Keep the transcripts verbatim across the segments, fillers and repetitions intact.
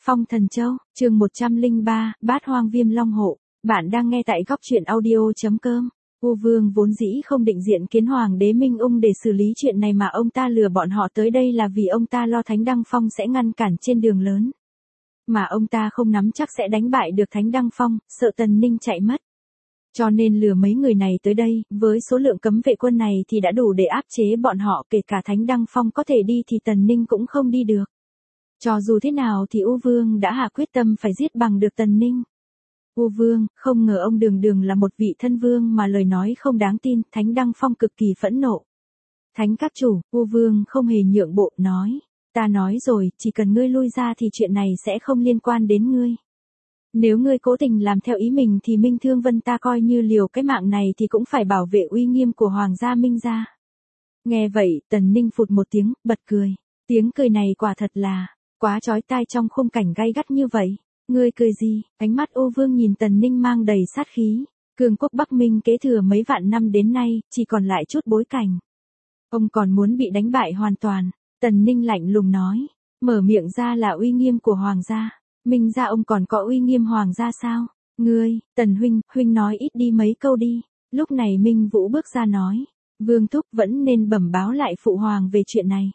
Phong Thần Châu, chương một trăm lẻ ba, Bát Hoang Viêm Long Hộ. Bạn đang nghe tại góc truyện audio chấm com. U Vương vốn dĩ không định diện kiến Hoàng đế Minh Ung để xử lý chuyện này mà ông ta lừa bọn họ tới đây là vì ông ta lo Thánh Đăng Phong sẽ ngăn cản trên đường lớn. Mà ông ta không nắm chắc sẽ đánh bại được Thánh Đăng Phong, sợ Tần Ninh chạy mất. Cho nên lừa mấy người này tới đây, với số lượng cấm vệ quân này thì đã đủ để áp chế bọn họ, kể cả Thánh Đăng Phong có thể đi thì Tần Ninh cũng không đi được. Cho dù thế nào thì U Vương đã hạ quyết tâm phải giết bằng được Tần Ninh. U Vương, không ngờ ông đường đường là một vị thân vương mà lời nói không đáng tin, Thánh Đăng Phong cực kỳ phẫn nộ. Thánh các chủ, U Vương không hề nhượng bộ, nói, ta nói rồi, chỉ cần ngươi lui ra thì chuyện này sẽ không liên quan đến ngươi. Nếu ngươi cố tình làm theo ý mình thì Minh Thương Vân ta coi như liều cái mạng này thì cũng phải bảo vệ uy nghiêm của Hoàng gia Minh gia. Nghe vậy, Tần Ninh phụt một tiếng, bật cười. Tiếng cười này quả thật là quá chói tai trong khung cảnh gay gắt như vậy. Ngươi cười gì? Ánh mắt U Vương nhìn Tần Ninh mang đầy sát khí. Cường quốc Bắc Minh kế thừa mấy vạn năm đến nay, chỉ còn lại chút bối cảnh. Ông còn muốn bị đánh bại hoàn toàn. Tần Ninh lạnh lùng nói. Mở miệng ra là uy nghiêm của Hoàng gia. Minh gia ông còn có uy nghiêm Hoàng gia sao? Ngươi, Tần huynh, huynh nói ít đi mấy câu đi. Lúc này Minh Vũ bước ra nói. Vương thúc vẫn nên bẩm báo lại phụ hoàng về chuyện này.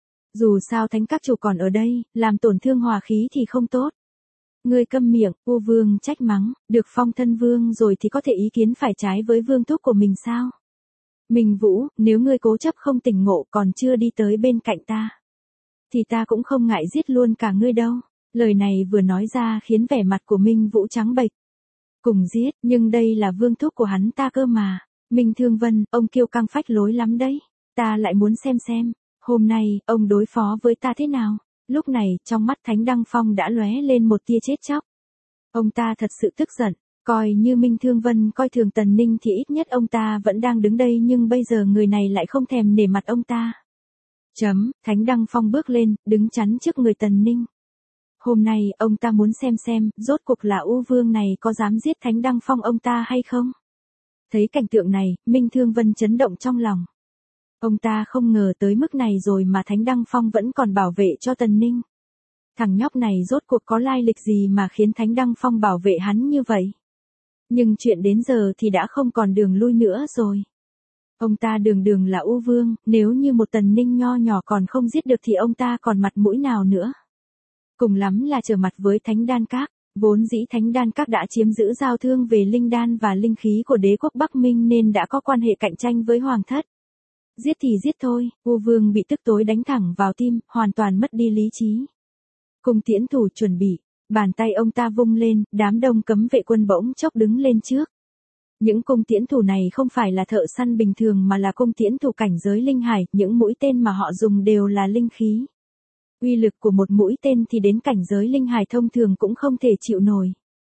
Dù sao thánh các chủ còn ở đây, làm tổn thương hòa khí thì không tốt. Ngươi câm miệng, U Vương trách mắng, được phong thân vương rồi thì có thể ý kiến phải trái với vương thúc của mình sao? Minh Vũ, nếu ngươi cố chấp không tỉnh ngộ còn chưa đi tới bên cạnh ta, thì ta cũng không ngại giết luôn cả ngươi đâu. Lời này vừa nói ra khiến vẻ mặt của Minh Vũ trắng bệch. Cùng giết, nhưng đây là vương thúc của hắn ta cơ mà. Minh Thương Vân, ông kiêu căng phách lối lắm đấy. Ta lại muốn xem xem, hôm nay, ông đối phó với ta thế nào? Lúc này, trong mắt Thánh Đăng Phong đã lóe lên một tia chết chóc. Ông ta thật sự tức giận, coi như Minh Thương Vân coi thường Tần Ninh thì ít nhất ông ta vẫn đang đứng đây nhưng bây giờ người này lại không thèm nể mặt ông ta. Chấm, Thánh Đăng Phong bước lên, đứng chắn trước người Tần Ninh. Hôm nay, ông ta muốn xem xem, rốt cuộc là U Vương này có dám giết Thánh Đăng Phong ông ta hay không? Thấy cảnh tượng này, Minh Thương Vân chấn động trong lòng. Ông ta không ngờ tới mức này rồi mà Thánh Đăng Phong vẫn còn bảo vệ cho Tần Ninh. Thằng nhóc này rốt cuộc có lai lịch gì mà khiến Thánh Đăng Phong bảo vệ hắn như vậy? Nhưng chuyện đến giờ thì đã không còn đường lui nữa rồi. Ông ta đường đường là U Vương, nếu như một Tần Ninh nho nhỏ còn không giết được thì ông ta còn mặt mũi nào nữa? Cùng lắm là trở mặt với Thánh Đan Các. Vốn dĩ Thánh Đan Các đã chiếm giữ giao thương về linh đan và linh khí của đế quốc Bắc Minh nên đã có quan hệ cạnh tranh với Hoàng thất. Giết thì giết thôi, U Vương bị tức tối đánh thẳng vào tim, hoàn toàn mất đi lý trí. Cung tiễn thủ chuẩn bị, bàn tay ông ta vung lên, đám đông cấm vệ quân bỗng chốc đứng lên trước. Những cung tiễn thủ này không phải là thợ săn bình thường mà là cung tiễn thủ cảnh giới linh hải, những mũi tên mà họ dùng đều là linh khí. Uy lực của một mũi tên thì đến cảnh giới linh hải thông thường cũng không thể chịu nổi.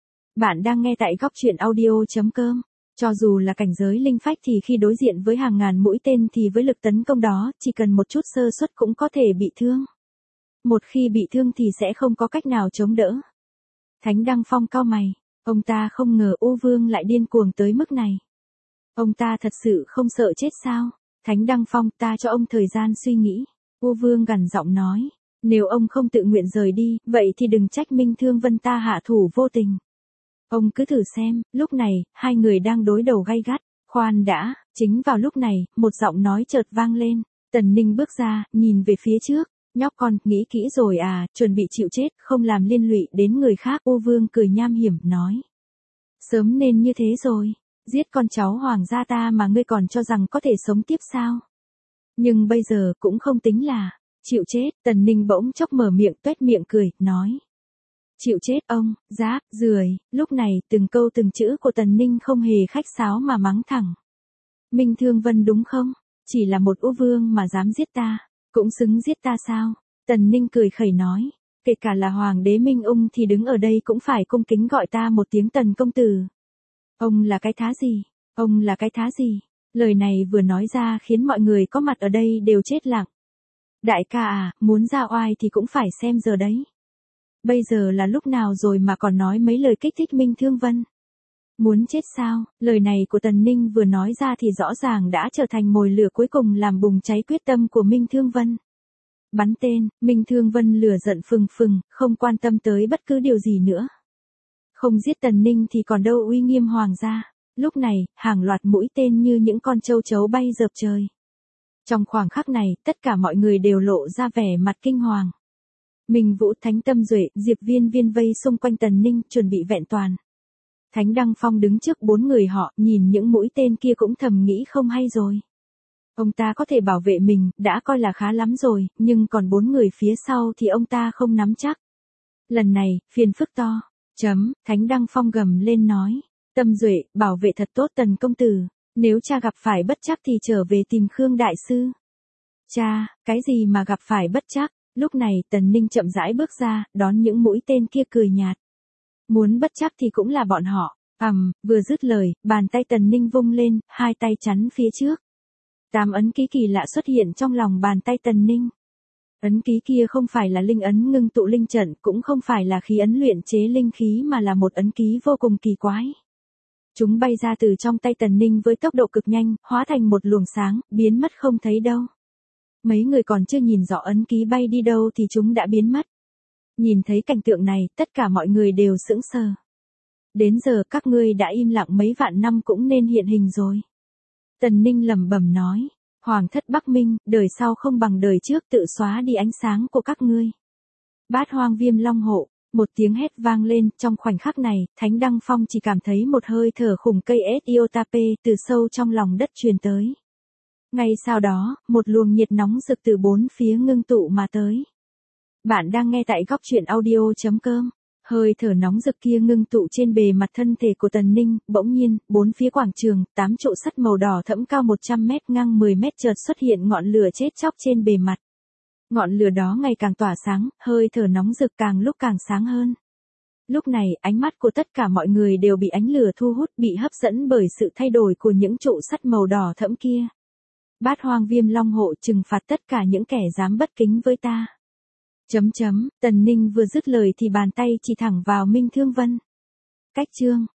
Bạn đang nghe tại góc truyện audio chấm com. Cho dù là cảnh giới linh phách thì khi đối diện với hàng ngàn mũi tên thì với lực tấn công đó, chỉ cần một chút sơ suất cũng có thể bị thương. Một khi bị thương thì sẽ không có cách nào chống đỡ. Thánh Đăng Phong cau mày, ông ta không ngờ U Vương lại điên cuồng tới mức này. Ông ta thật sự không sợ chết sao? Thánh Đăng Phong, ta cho ông thời gian suy nghĩ. U Vương gằn giọng nói, nếu ông không tự nguyện rời đi, vậy thì đừng trách Minh Thương Vân ta hạ thủ vô tình. Ông cứ thử xem, lúc này, hai người đang đối đầu gay gắt. Khoan đã, chính vào lúc này, một giọng nói chợt vang lên. Tần Ninh bước ra, nhìn về phía trước. Nhóc con, nghĩ kỹ rồi à, chuẩn bị chịu chết, không làm liên lụy đến người khác. U Vương cười nham hiểm, nói. Sớm nên như thế rồi. Giết con cháu Hoàng gia ta mà ngươi còn cho rằng có thể sống tiếp sao? Nhưng bây giờ cũng không tính là chịu chết. Tần Ninh bỗng chốc mở miệng tuét miệng cười, nói. Chịu chết ông, giáp, rười. Lúc này, từng câu từng chữ của Tần Ninh không hề khách sáo mà mắng thẳng. Minh Thương Vân đúng không? Chỉ là một U Vương mà dám giết ta, cũng xứng giết ta sao? Tần Ninh cười khẩy nói. Kể cả là Hoàng đế Minh Ung thì đứng ở đây cũng phải cung kính gọi ta một tiếng Tần công tử. Ông là cái thá gì? Ông là cái thá gì? Lời này vừa nói ra khiến mọi người có mặt ở đây đều chết lặng. Đại ca à, muốn ra oai thì cũng phải xem giờ đấy. Bây giờ là lúc nào rồi mà còn nói mấy lời kích thích Minh Thương Vân? Muốn chết sao? Lời này của Tần Ninh vừa nói ra thì rõ ràng đã trở thành mồi lửa cuối cùng làm bùng cháy quyết tâm của Minh Thương Vân. Bắn tên, Minh Thương Vân lửa giận phừng phừng, không quan tâm tới bất cứ điều gì nữa. Không giết Tần Ninh thì còn đâu uy nghiêm hoàng gia. Lúc này, hàng loạt mũi tên như những con châu chấu bay dợp trời. Trong khoảng khắc này, tất cả mọi người đều lộ ra vẻ mặt kinh hoàng. Minh Vũ, Thánh Tâm Duệ, Diệp Viên Viên vây xung quanh Tần Ninh, chuẩn bị vẹn toàn. Thánh Đăng Phong đứng trước bốn người họ, nhìn những mũi tên kia cũng thầm nghĩ không hay rồi. Ông ta có thể bảo vệ mình, đã coi là khá lắm rồi, nhưng còn bốn người phía sau thì ông ta không nắm chắc. Lần này, phiền phức to. Chấm, Thánh Đăng Phong gầm lên nói. Tâm Duệ, bảo vệ thật tốt Tần công tử. Nếu cha gặp phải bất trắc thì trở về tìm Khương đại sư. Cha, cái gì mà gặp phải bất trắc? Lúc này, Tần Ninh chậm rãi bước ra, đón những mũi tên kia cười nhạt. Muốn bất trắc thì cũng là bọn họ. Ầm, um, vừa dứt lời, bàn tay Tần Ninh vung lên, hai tay chắn phía trước. Tám ấn ký kỳ lạ xuất hiện trong lòng bàn tay Tần Ninh. Ấn ký kia không phải là linh ấn ngưng tụ linh trận, cũng không phải là khí ấn luyện chế linh khí mà là một ấn ký vô cùng kỳ quái. Chúng bay ra từ trong tay Tần Ninh với tốc độ cực nhanh, hóa thành một luồng sáng, biến mất không thấy đâu. Mấy người còn chưa nhìn rõ ấn ký bay đi đâu thì chúng đã biến mất. Nhìn thấy cảnh tượng này, tất cả mọi người đều sững sờ. Đến giờ các ngươi đã im lặng mấy vạn năm cũng nên hiện hình rồi. Tần Ninh lẩm bẩm nói, Hoàng thất Bắc Minh, đời sau không bằng đời trước, tự xóa đi ánh sáng của các ngươi. Bát Hoang Viêm Long hộ, một tiếng hét vang lên, trong khoảnh khắc này, Thánh Đăng Phong chỉ cảm thấy một hơi thở khủng cây Etiotape từ sâu trong lòng đất truyền tới. Ngay sau đó, một luồng nhiệt nóng rực từ bốn phía ngưng tụ mà tới. Bạn đang nghe tại góc truyện audio chấm com. Hơi thở nóng rực kia ngưng tụ trên bề mặt thân thể của Tần Ninh, bỗng nhiên, bốn phía quảng trường, tám trụ sắt màu đỏ thẫm cao một trăm mét ngang mười mét chợt xuất hiện ngọn lửa chết chóc trên bề mặt. Ngọn lửa đó ngày càng tỏa sáng, hơi thở nóng rực càng lúc càng sáng hơn. Lúc này, ánh mắt của tất cả mọi người đều bị ánh lửa thu hút, bị hấp dẫn bởi sự thay đổi của những trụ sắt màu đỏ thẫm kia. Bát Hoang Viêm Long hộ, trừng phạt tất cả những kẻ dám bất kính với ta. Chấm chấm, Tần Ninh vừa dứt lời thì bàn tay chỉ thẳng vào Minh Thương Vân. Cách chương.